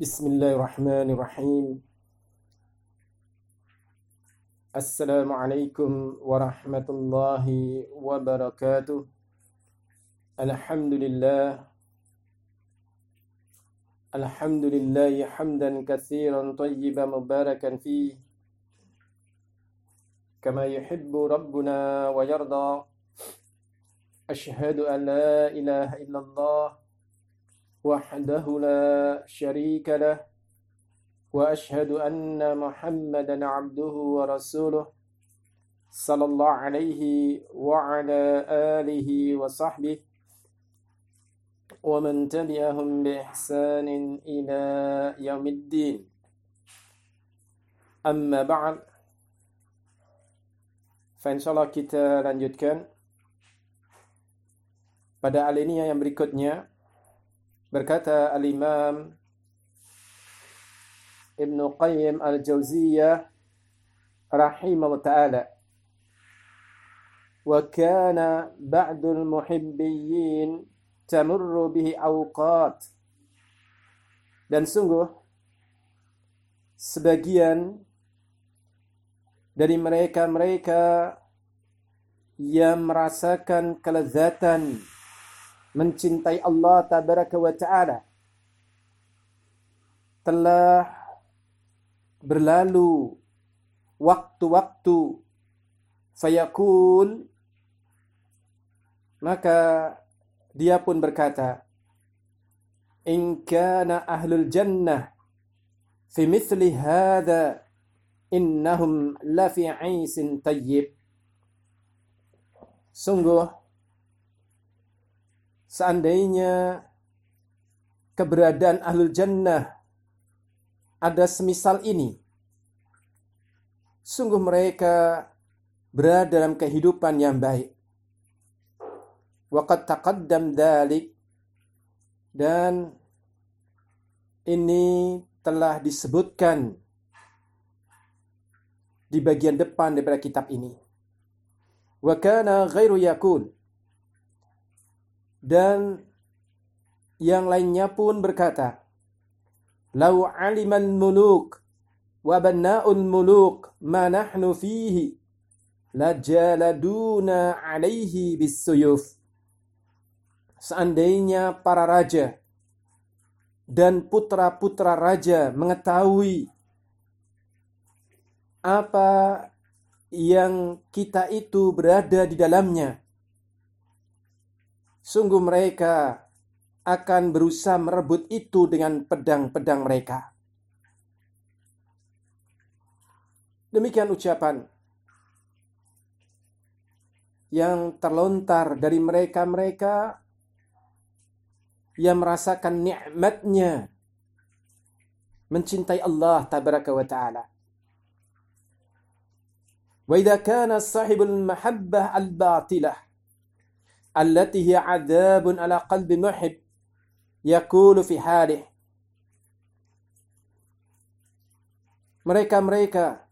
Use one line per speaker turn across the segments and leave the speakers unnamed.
Bismillahirrahmanirrahim. Assalamualaikum warahmatullahi wabarakatuh. Alhamdulillah. Alhamdulillahi hamdan katsiran tayyiban mubarakan fihi kama yuhibbu rabbuna wa yarda. Ashhadu an la ilaha illallah wahdahu la syarika lah wa ashhadu anna Muhammadan abduhu wa rasuluh sallallahu alaihi wa ala alihi wa sahbihi wa man tabi'ahum bi ihsanin ila yaumiddin. Amma ba'd. Fa insyaallah kita lanjutkan pada alinea yang berikutnya. Berkata Al-Imam Ibn Qayyim Al-Jauziyah rahimahullah ta'ala, wa kana ba'dul muhibbiyin tamurru bihi awqat, dan sungguh sebagian dari mereka-mereka yang merasakan kelezatan mencintai Allah tabaraka wa ta'ala telah berlalu waktu-waktu, fayaqul, maka dia pun berkata, in kana ahlul jannah fi mithli hadha innahum la fi 'aisin tayyib. Sungguh seandainya keberadaan ahlul jannah ada semisal ini, sungguh mereka berada dalam kehidupan yang baik. Wa qad taqaddam dzalik, dan ini telah disebutkan di bagian depan daripada kitab ini. Wa kana ghairu yakun, dan yang lainnya pun berkata, lau alimal muluk wa banna'ul muluk ma nahnu fihi lajaladuna alaihi bisuyuf. Seandainya para raja dan putra-putra raja mengetahui apa yang kita itu berada di dalamnya, sungguh mereka akan berusaha merebut itu dengan pedang-pedang mereka. Demikian ucapan yang terlontar dari mereka-mereka yang merasakan nikmatnya mencintai Allah tabaraka wa ta'ala. Wa idza kana sahibul mahabbah al-batilah allati hiya 'adzabun 'ala qalbi muhib yaqulu fi halih. Mereka-mereka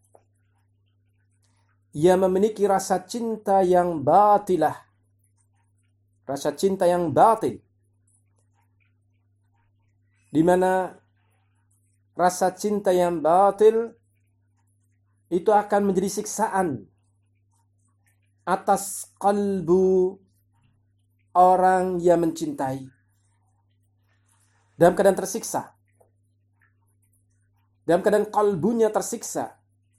yang memiliki rasa cinta yang batilah, rasa cinta yang batil, di mana rasa cinta yang batil itu akan menjadi siksaan atas kalbu orang yang mencintai, dalam keadaan tersiksa, dalam keadaan kalbunya tersiksa.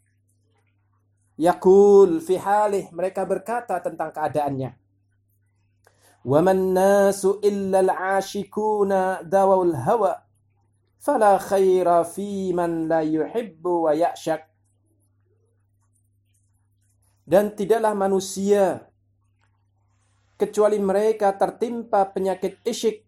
Yaqul fi halih, mereka berkata tentang keadaannya, wa man nasu illa al-ashikuna dawul hawa fala khaira fi man la yuhibbu wa ya'shak. Dan tidaklah manusia kecuali mereka tertimpa penyakit isyik.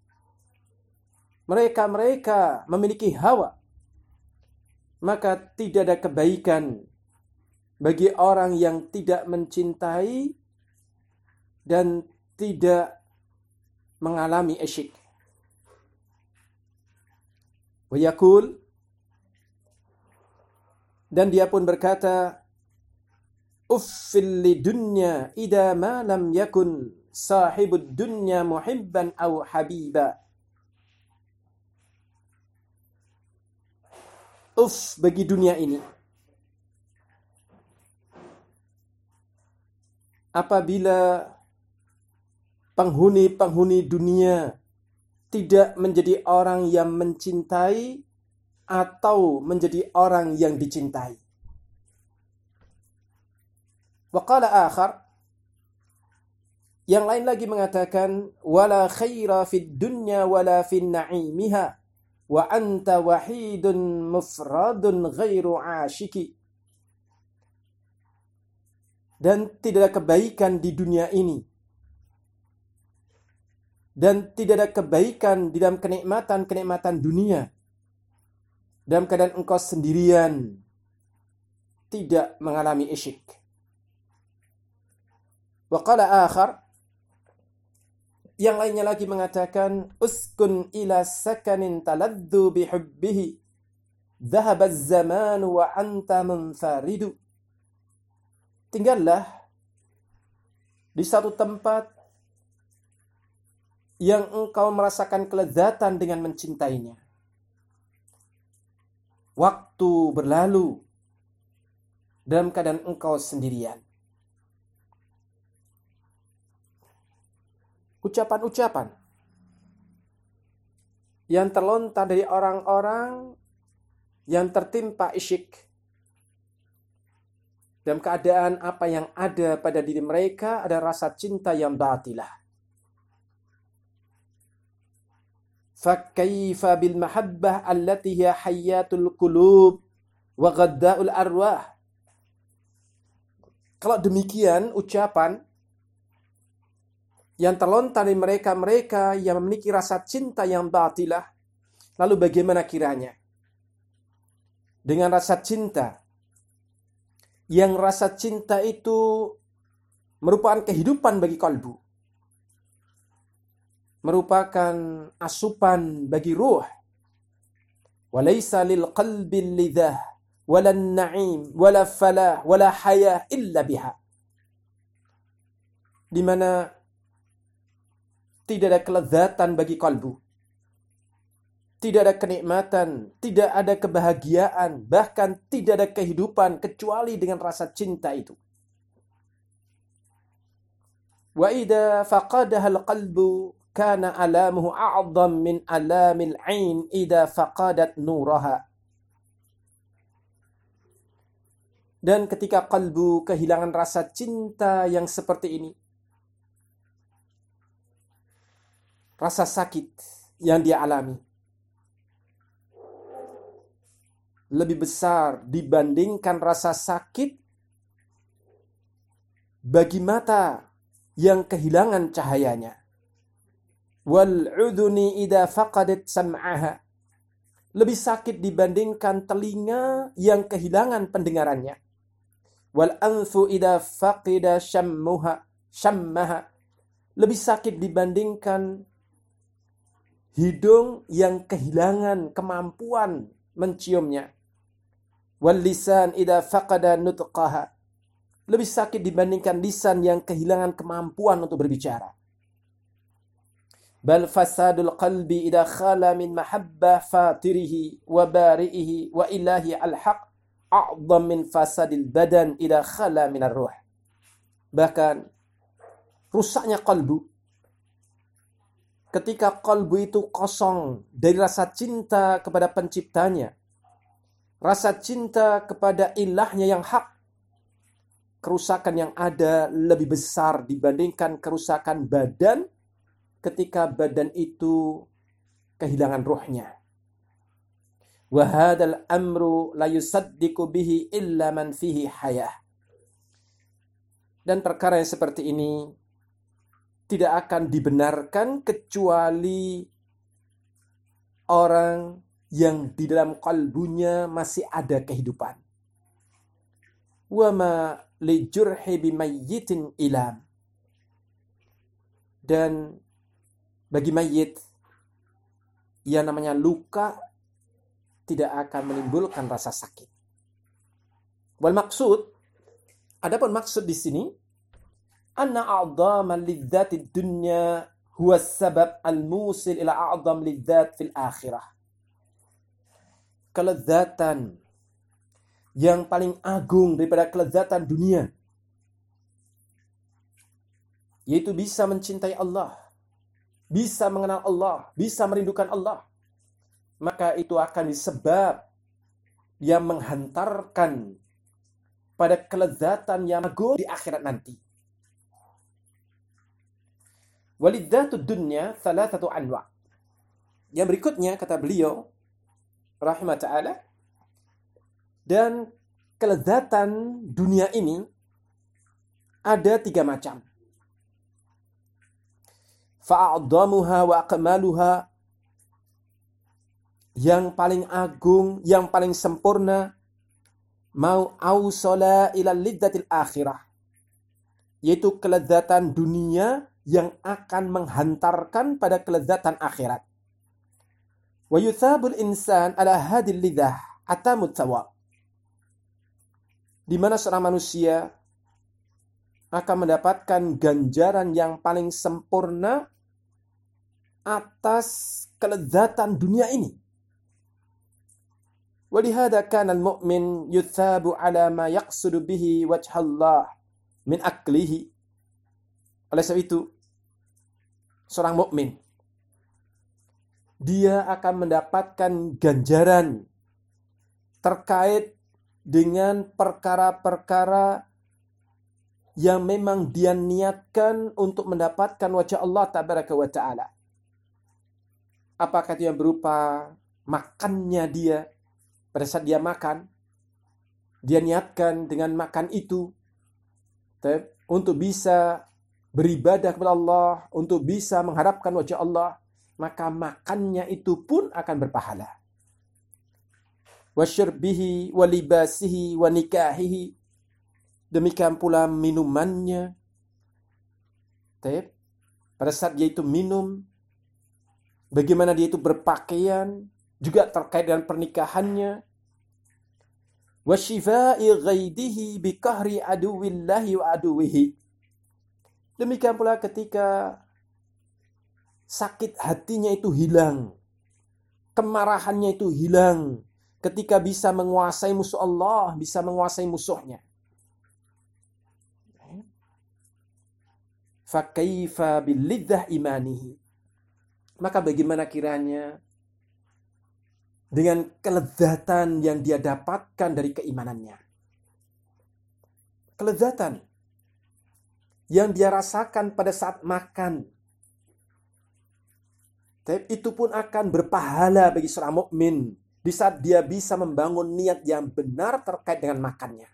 Mereka memiliki hawa, maka tidak ada kebaikan bagi orang yang tidak mencintai dan tidak mengalami isyik. Wa yaqul, dan dia pun berkata, uffil lidunya idza ma lam yakun sahibud dunya muhibban aw habiba. bagi dunia ini. Apabila penghuni-penghuni dunia tidak menjadi orang yang mencintai atau menjadi orang yang dicintai. Wa qala akhar, yang lain lagi mengatakan, wala khaira fid dunya wala fin na'imiha wa anta wahidun mufradun ghairu ashiki. Dan tidak ada kebaikan di dunia ini, dan tidak ada kebaikan di dalam kenikmatan-kenikmatan dunia dalam keadaan engkau sendirian, tidak mengalami isyik. Wa qala akhar, yang lainnya lagi mengatakan, uskun ila sakanin taladdu bihubbihi dhahaba az-zamanu wa anta munfaridu. Tinggallah di satu tempat yang engkau merasakan kelezatan dengan mencintainya. Waktu berlalu dalam keadaan engkau sendirian. Ucapan-ucapan yang terlontar dari orang-orang yang tertimpa isyik dalam keadaan apa yang ada pada diri mereka ada rasa cinta yang batilah. Fakaifa bil mahabbah allati hiya hayatul qulub wa ghadda'ul arwah. Kalau demikian ucapan yang terlontar dari mereka-mereka yang memiliki rasa cinta yang batilah, lalu bagaimana kiranya dengan rasa cinta, yang rasa cinta itu merupakan kehidupan bagi kalbu, merupakan asupan bagi ruh. Walaysa lil qalbi lidah wala na'im wala falah wala hayah illa biha. Di mana tidak ada kelezatan bagi kalbu, tidak ada kenikmatan, tidak ada kebahagiaan, bahkan tidak ada kehidupan kecuali dengan rasa cinta itu. Wa idza faqadaha al-qalbu kana alamuhu a'dham min alamil 'ain idza faqadat nuraha. Dan ketika kalbu kehilangan rasa cinta yang seperti ini, rasa sakit yang dia alami lebih besar dibandingkan rasa sakit bagi mata yang kehilangan cahayanya. Wal udhuni idza faqadat sam'aha. Lebih sakit dibandingkan telinga yang kehilangan pendengarannya. Wal anfu idza faqida syammaha. Lebih sakit dibandingkan hidung yang kehilangan kemampuan menciumnya. Wal lisan idza faqada nutqaha. Lebih sakit dibandingkan lisan yang kehilangan kemampuan untuk berbicara. Bal fasadul qalbi idza khala min mahabbah fatirihi wa bari'ihi wa ilahi al-haq a'dham min fasadil badan idza khala min ar-ruh. Bahkan rusaknya kalbu ketika kalbu itu kosong dari rasa cinta kepada penciptanya, rasa cinta kepada ilahnya yang hak, kerusakan yang ada lebih besar dibandingkan kerusakan badan ketika badan itu kehilangan ruhnya. Wa hadzal amru la yusaddiqu bihi illa man fihi hayah. Dan perkara yang seperti ini tidak akan dibenarkan kecuali orang yang di dalam kalbunya masih ada kehidupan. Wa ma li jurhi bimayyitin ilam. Dan bagi mayit yang namanya luka tidak akan menimbulkan rasa sakit. Wal maksud, adapun maksud di sini, anna a'dhamal lidzatid dunya huwa sabab al-musil ila a'dham lidzat fil akhirah. kelezatan yang paling agung daripada kelezatan dunia, yaitu bisa mencintai Allah, bisa mengenal Allah, bisa merindukan Allah, maka itu akan disebab yang menghantarkan pada kelezatan yang agung di akhirat nanti. Walidzatud dunya thalathatu anwa'. Yang berikutnya kata beliau rahimah ta'ala, dan kelezatan dunia ini ada 3 macam. Fa'adhamuha wa akmaluha, yang paling agung, yang paling sempurna, mau awsala ila lidzatil akhirah, yaitu kelezatan dunia yang akan menghantarkan pada kelezatan akhirat. Wa yuthabul insan ala hadil lidzah atamut thawab, di mana seorang manusia akan mendapatkan ganjaran yang paling sempurna atas kelezatan dunia ini. Walihada kana al-mu'min yuthabu ala ma yaqsudu bihi wajhallah min aklihi. Oleh sebab itu, seorang mukmin dia akan mendapatkan ganjaran terkait dengan perkara-perkara yang memang dia niatkan untuk mendapatkan wajah Allah tabaraka wa ta'ala. Apakah itu yang berupa makannya dia, pada saat dia makan, dia niatkan dengan makan itu untuk bisa beribadah kepada Allah, untuk bisa mengharapkan wajah Allah, maka makannya itu pun akan berpahala. Wa syurbihi wa libasihi wa nikahihi, demikian pula minumannya. Pada saat dia itu minum, bagaimana dia itu berpakaian, juga terkait dengan pernikahannya. Wa shifai ghaidihi bi qahri aduwillahi wa aduwihi, demikian pula ketika sakit hatinya itu hilang, kemarahannya itu hilang, ketika bisa menguasai musuh Allah, bisa menguasai musuhnya. Fa kaifa bil lidzah imanihi, maka bagaimana kiranya dengan kelezatan yang dia dapatkan dari keimanannya. Kelezatan yang dia rasakan pada saat makan, itu pun akan berpahala bagi seorang mukmin di saat dia bisa membangun niat yang benar terkait dengan makannya.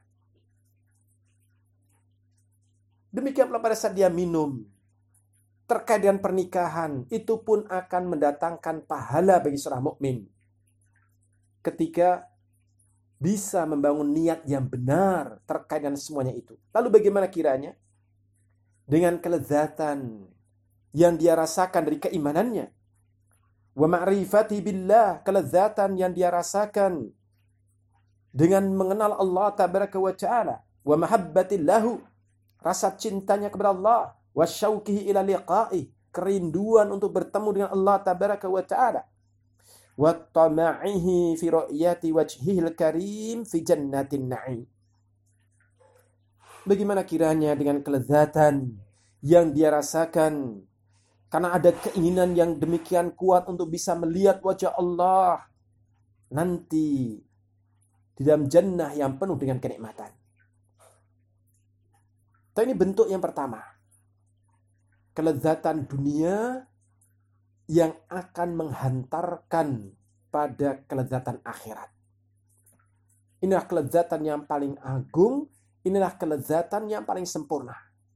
Demikian pula pada saat dia minum, terkait dengan pernikahan, itu pun akan mendatangkan pahala bagi seorang mukmin ketika bisa membangun niat yang benar terkait dengan semuanya itu. Lalu bagaimana kiranya dengan kelezatan yang dia rasakan dari keimanannya, wa ma'rifati billah, kelezatan yang dia rasakan dengan mengenal Allah tabaraka wa ta'ala, wa mahabbatillahu, rasa cintanya kepada Allah, wa syauqihi ila liqa'i, kerinduan untuk bertemu dengan Allah tabaraka wa ta'ala, wa tama'ihi fi ru'yati wajhihil karim fi jannatin na'im. Bagaimana kiranya dengan kelezatan yang dia rasakan karena ada keinginan yang demikian kuat untuk bisa melihat wajah Allah nanti di dalam jannah yang penuh dengan kenikmatan. Tapi ini bentuk yang pertama. Kelezatan dunia yang akan menghantarkan pada kelezatan akhirat. Inilah kelezatan yang paling agung, inilah kelezatan yang paling sempurna.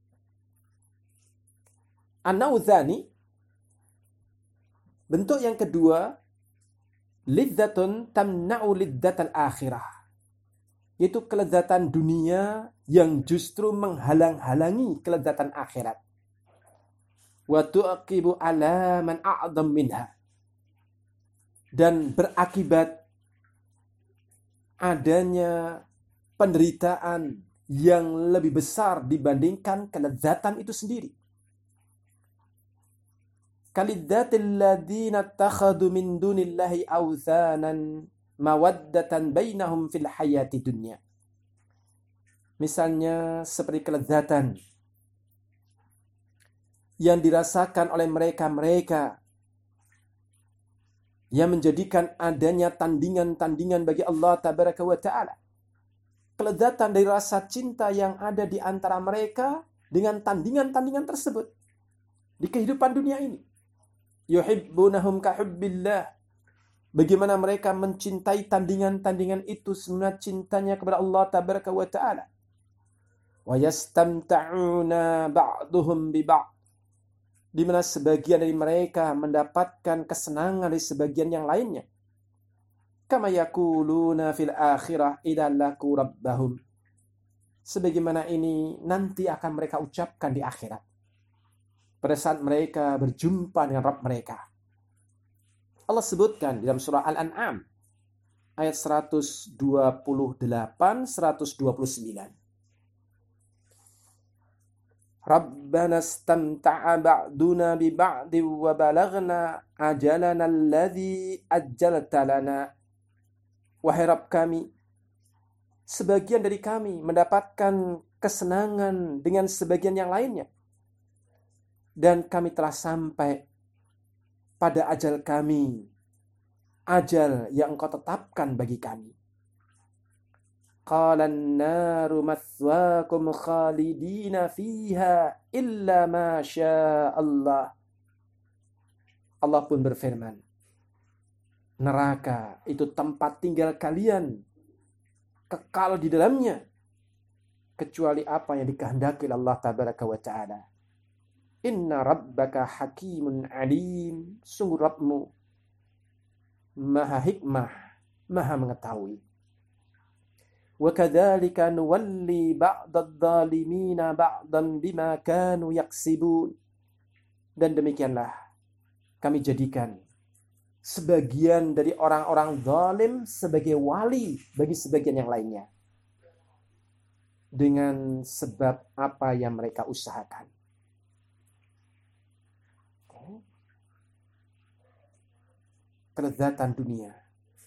An-Naudzani, bentuk yang kedua, lidzatun tamna'u lidzatal akhirah, yaitu kelezatan dunia yang justru menghalang-halangi kelezatan akhirat. Wa tu'aqibu ala man a'dham minha, dan berakibat adanya penderitaan yang lebih besar dibandingkan kelezatan itu sendiri. Kalidzatil ladzina takhadu min dunillahi awthanan mawaddatan bainahum fil hayati dunya. Misalnya seperti kelezatan yang dirasakan oleh mereka-mereka yang menjadikan adanya tandingan-tandingan bagi Allah Tabaraka wa Ta'ala. Kelezatan dari rasa cinta yang ada di antara mereka dengan tandingan-tandingan tersebut di kehidupan dunia ini. Yuhibbunahum kahubbillah. Bagaimana mereka mencintai tandingan-tandingan itu sebenarnya cintanya kepada Allah Tabaraka wa Ta'ala. Wa yastamta'una ba'duhum bi ba'd. Di mana sebagian dari mereka mendapatkan kesenangan dari sebagian yang lainnya. Kama yaquluna fil akhirah idza laqu rabbahum. Sebagaimana ini nanti akan mereka ucapkan di akhirat. Pada saat mereka berjumpa dengan Rabb mereka. Allah sebutkan dalam surah Al-An'am ayat 128 129. Rabbana istamta'a ba'duna bi ba'di wa balaghna ajalana alladhi ajjalta lana. Wahai Rabb kami, sebagian dari kami mendapatkan kesenangan dengan sebagian yang lainnya. Dan kami telah sampai pada ajal kami, ajal yang Engkau tetapkan bagi kami. Qala an-naru mathwaakum khalidina fiha illa ma syaa Allah. Allah pun berfirman, neraka itu tempat tinggal kalian, kekal di dalamnya, kecuali apa yang dikehendaki Allah Tabaraka wa Ta'ala. Inna rabbaka hakimun alim. Sungguh Rabbmu maha hikmah, maha mengetahui. Wa kadzalika nuwalli ba'dadh dhalimina ba'dan bima kanu yaksibun. Dan demikianlah kami jadikan sebagian dari orang-orang zalim sebagai wali bagi sebagian yang lainnya dengan sebab apa yang mereka usahakan. Kelezatan dunia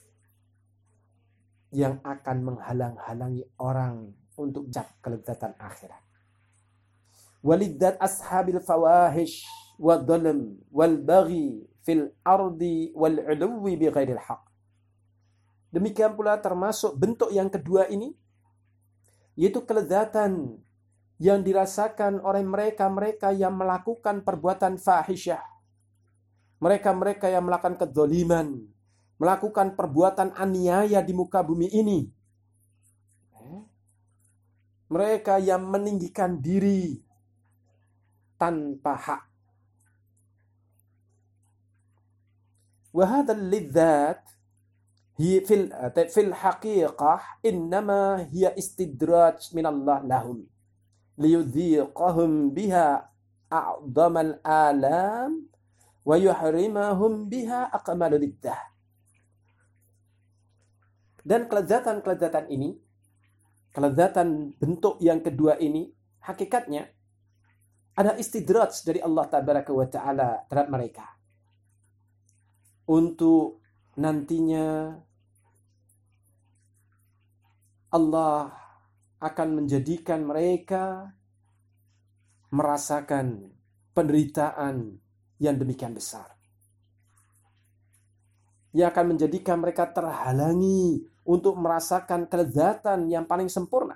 yang akan menghalang-halangi orang untuk mencapai kelezatan akhirat. Walidzat ashabil fawahish wa dhalam wal baghi fil ardi wal 'uluwi bighairil haq. Demikian pula termasuk bentuk yang kedua ini, yaitu kelezatan yang dirasakan oleh mereka-mereka yang melakukan perbuatan fahisyah. Mereka-mereka yang melakukan kedzaliman, melakukan perbuatan aniaya di muka bumi ini. Mereka yang meninggikan diri tanpa hak. Wa hadzal lidzat fil haqiqah innama hiya istidraj min Allah lahum liyudhiqahum biha a'dhamal alam wa yuhrimahum biha aqmal liddah. Dan kelezatan-kelezatan ini, kelezatan bentuk yang kedua ini, hakikatnya ada istidraj dari Allah Tabaraka wa Ta'ala terhadap mereka. Untuk nantinya Allah akan menjadikan mereka merasakan penderitaan yang demikian besar. Yang akan menjadikan mereka terhalangi untuk merasakan kelezatan yang paling sempurna.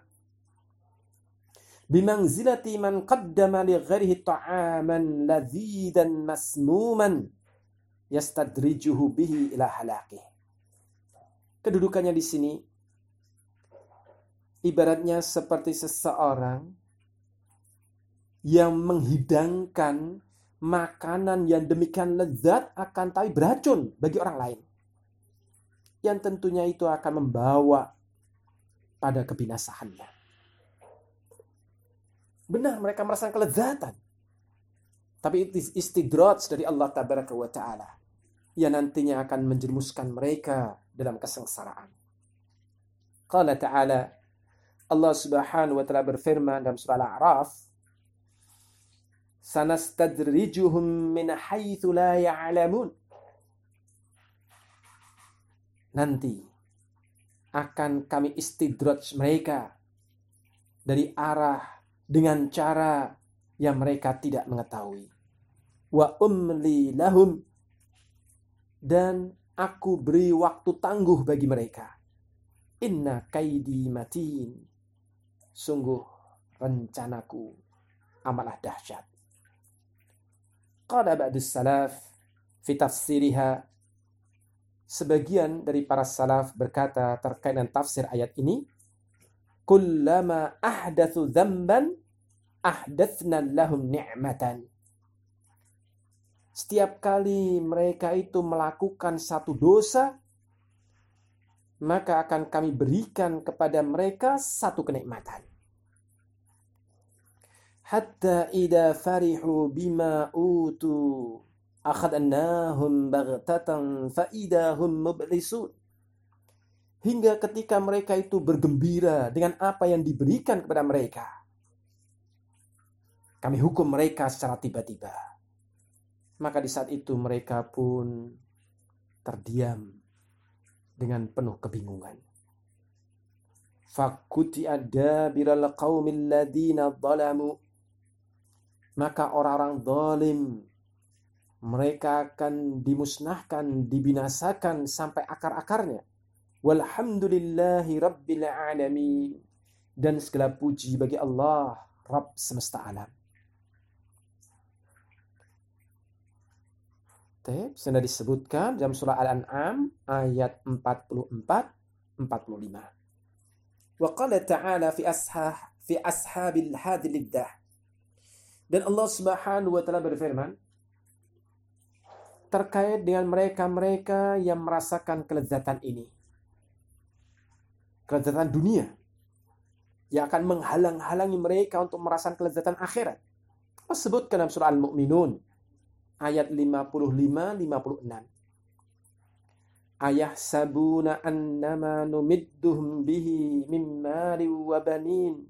Bimangzilati man qaddama li ghairihi ta'aman ladzidan masmuman yastadrijuhu bihi ila halaqih. Kedudukannya di sini ibaratnya seperti seseorang yang menghidangkan makanan yang demikian lezat akan tapi beracun bagi orang lain. Yang tentunya itu akan membawa pada kebinasaannya. Benar mereka merasakan kelezatan. Tapi itu istidraj dari Allah Tabaraka wa Ta'ala. Yang nantinya akan menjerumuskan mereka dalam kesengsaraan. Qala Ta'ala, Allah Subhanahu wa Ta'ala berfirman dalam surah Al-A'raf, sanastadrijuhum min haitsu la ya'lamun. Nanti akan kami istidraj mereka dari arah dengan cara yang mereka tidak mengetahui. Wa umli lahum, dan aku beri waktu tangguh bagi mereka. Inna kaidi matin, sungguh rencanaku amatlah dahsyat. Qala ba'dus salaf fi tafsiriha, sebagian dari para salaf berkata terkait dengan tafsir ayat ini, kullama ahdatsu dzamban ahdatsna lahum ni'matan. Setiap kali mereka itu melakukan satu dosa, maka akan kami berikan kepada mereka satu kenikmatan. Hatta idza farihu bima utu akhadnahum baghtatan fa idahum mublisun. Hingga ketika mereka itu bergembira dengan apa yang diberikan kepada mereka, kami hukum mereka secara tiba-tiba. Maka di saat itu mereka pun terdiam dengan penuh kebingungan. Fakuti adabiral qaumil ladina zalamu, maka orang-orang zalim mereka akan dimusnahkan, dibinasakan sampai akar-akarnya. Walhamdulillahi rabbil alamin, dan segala puji bagi Allah Rabb semesta alam. Sudah disebutkan dalam surah Al-An'am ayat 44-45. Wa qala ta'ala fi ashabil hadil iddah, dan Allah Subhanahu wa taala berfirman terkait dengan mereka-mereka yang merasakan kelezatan ini, kelezatan dunia yang akan menghalang-halangi mereka untuk merasakan kelezatan akhirat. Allah sebutkan dalam surah Al-Mu'minun ayat 55-56. Ayahsabuna annama numidduhum bihi min mali wa banin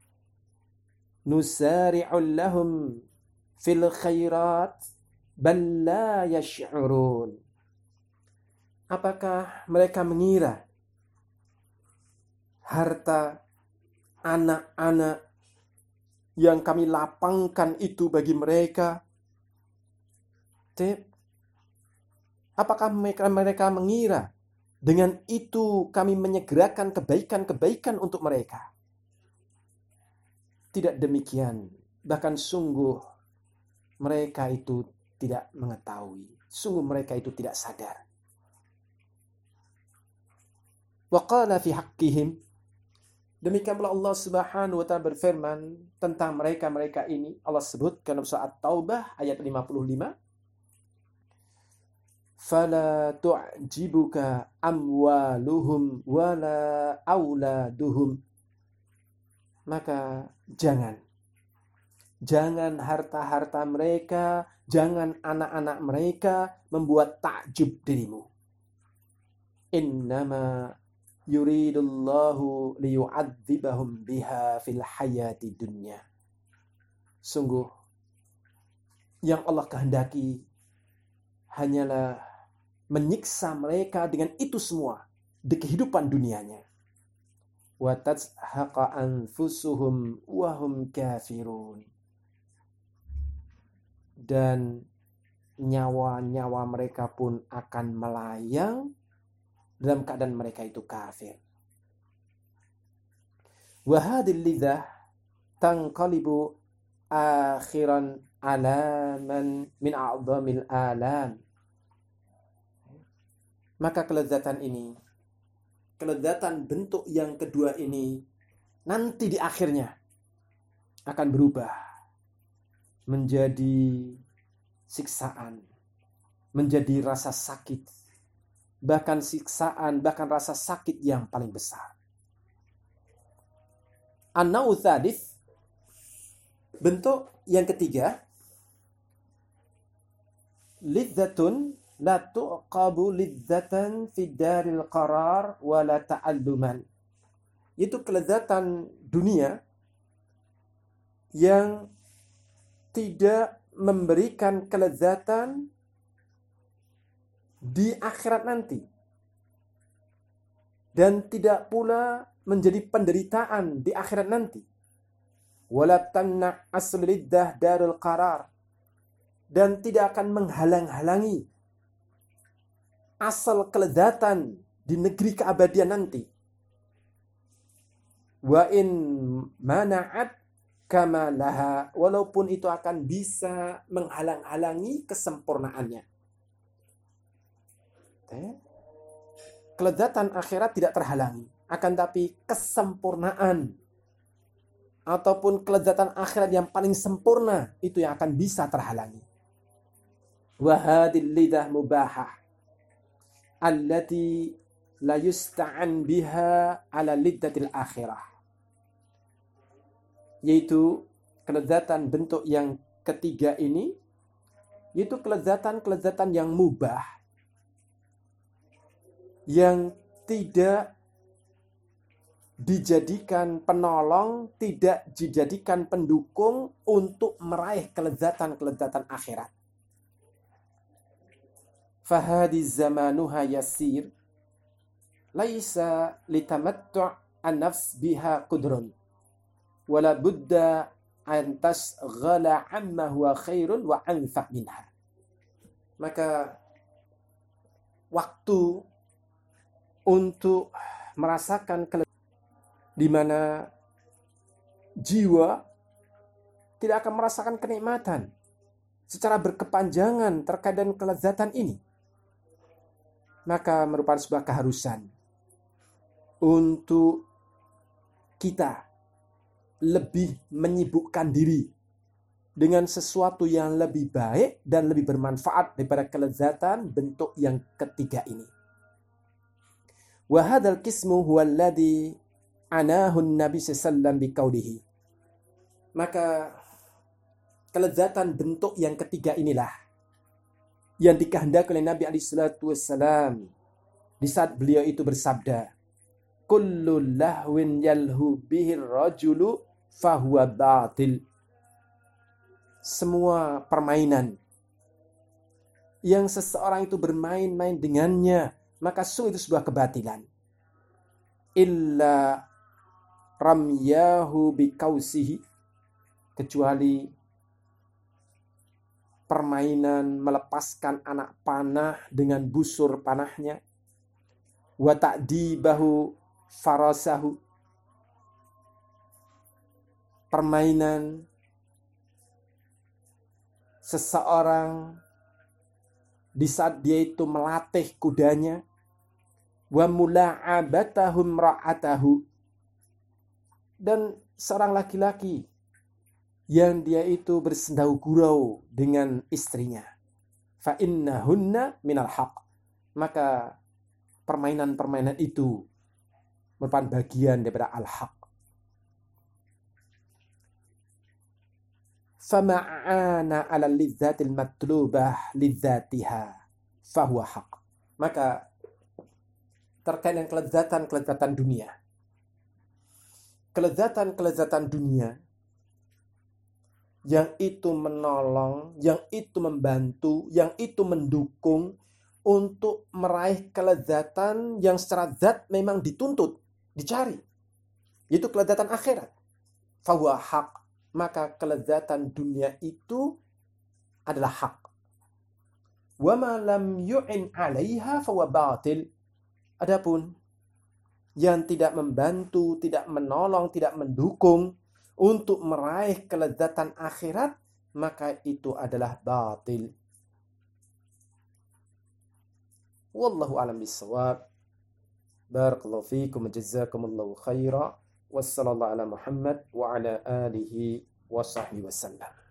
nusari'u lahum fil khairat bal la yash'urun. Apakah mereka mengira harta, anak-anak yang kami lapangkan itu bagi mereka? Apakah mereka mengira dengan itu kami menyegerakan kebaikan-kebaikan untuk mereka? Tidak demikian. Bahkan sungguh mereka itu tidak mengetahui. Sungguh mereka itu tidak sadar. Wa qala fi haqqihim, demikian pula Allah Subhanahu wa taala berfirman tentang mereka-mereka ini. Allah sebutkan dalam surah At-Taubah ayat 55. Fala tu'jibuka amwaluhum wala auladuhum, maka jangan harta-harta mereka, jangan anak-anak mereka membuat takjub dirimu. Innama yuridullahu liyu'adzibahum biha fil hayati dunya. Sungguh yang Allah kehendaki hanyalah menyiksa mereka dengan itu semua di kehidupan dunianya. Wa tazhaqa anfusuhum wa hum kafirun, dan nyawa-nyawa mereka pun akan melayang dalam keadaan mereka itu kafir. Wa hadhil lidzah tanqalibu akhiran alaman min a'dhamil alam. Maka kelezatan ini, kelezatan bentuk yang kedua ini, nanti di akhirnya akan berubah menjadi siksaan, menjadi rasa sakit, bahkan siksaan, bahkan rasa sakit yang paling besar. An-nawu tsadits, bentuk yang ketiga, lidzatun la tuqabu lidzatan fid daril qarar wa la ta'alluman. Itu kelezatan dunia yang tidak memberikan kelezatan di akhirat nanti. dan tidak pula menjadi penderitaan di akhirat nanti. Wala tamna asliddah darul qarar, dan tidak akan menghalang-halangi asal kelezatan di negeri keabadian nanti. Wa in mana'at kama laha, walaupun itu akan bisa menghalang-halangi kesempurnaannya. Kelezatan akhirat tidak terhalangi, akan tapi kesempurnaan ataupun kelezatan akhirat yang paling sempurna itu yang akan bisa terhalangi. Wa hadhil lidah mubahah allati la yusta'an biha ala liddatil akhirah, yaitu kelezatan bentuk yang ketiga ini, yaitu kelezatan yang mubah, yang tidak dijadikan penolong, tidak dijadikan pendukung untuk meraih kelezatan akhirat. Fahadi zamanuha yasir laisa litamattu' an-nafs biha qudrun wala budda an tasghala amma huwa khairun wa anfa' minha. Maka waktu untuk merasakan di mana jiwa tidak akan merasakan kenikmatan secara berkepanjangan terkait dengan kelezatan ini, maka merupakan sebuah keharusan untuk kita lebih menyibukkan diri dengan sesuatu yang lebih baik dan lebih bermanfaat daripada kelezatan bentuk yang ketiga ini. Wa hadzal qismu huwa alladhi anahun Nabi sallallahu biqaulihi. Maka kelezatan bentuk yang ketiga inilah yang dikehendaki oleh Nabi alaihi salatu wassalam di saat beliau itu bersabda, kullu lahwin yalhu bihi rajulu fahuwa batil. Semua permainan yang seseorang itu bermain-main dengannya, maka sungguh itu sebuah kebatilan. Illa ramyahu biqausihi, kecuali permainan melepaskan anak panah dengan busur panahnya, wa ta'dibahu farasahu, permainan seseorang di saat dia itu melatih kudanya, wa mula'abatahum ra'atahu, dan seorang laki-laki yang dia itu bersendau gurau dengan istrinya. Fa innahunna minal haq, maka permainan-permainan itu merupakan bagian daripada al-haq. Fama'ana ala lidzatil matlubah lidzatiha fahuwa haq. Maka terkait dengan kelezatan dunia, kelezatan dunia yang itu menolong, yang itu membantu, yang itu mendukung untuk meraih kelezatan yang secara zat memang dituntut, dicari, yaitu kelezatan akhirat. Fahuwa haq, maka kelezatan dunia itu adalah hak. Wa ma lam yu'in 'alaiha fahuwa batil. Adapun yang tidak membantu, tidak menolong, tidak mendukung untuk meraih kelezatan akhirat, maka itu adalah batil. Wallahu a'lam bissawab. Barakallahu fiikum wa jazakumullahu khaira. Wassallallahu ala Muhammad wa ala alihi wa sahbihi wasallam.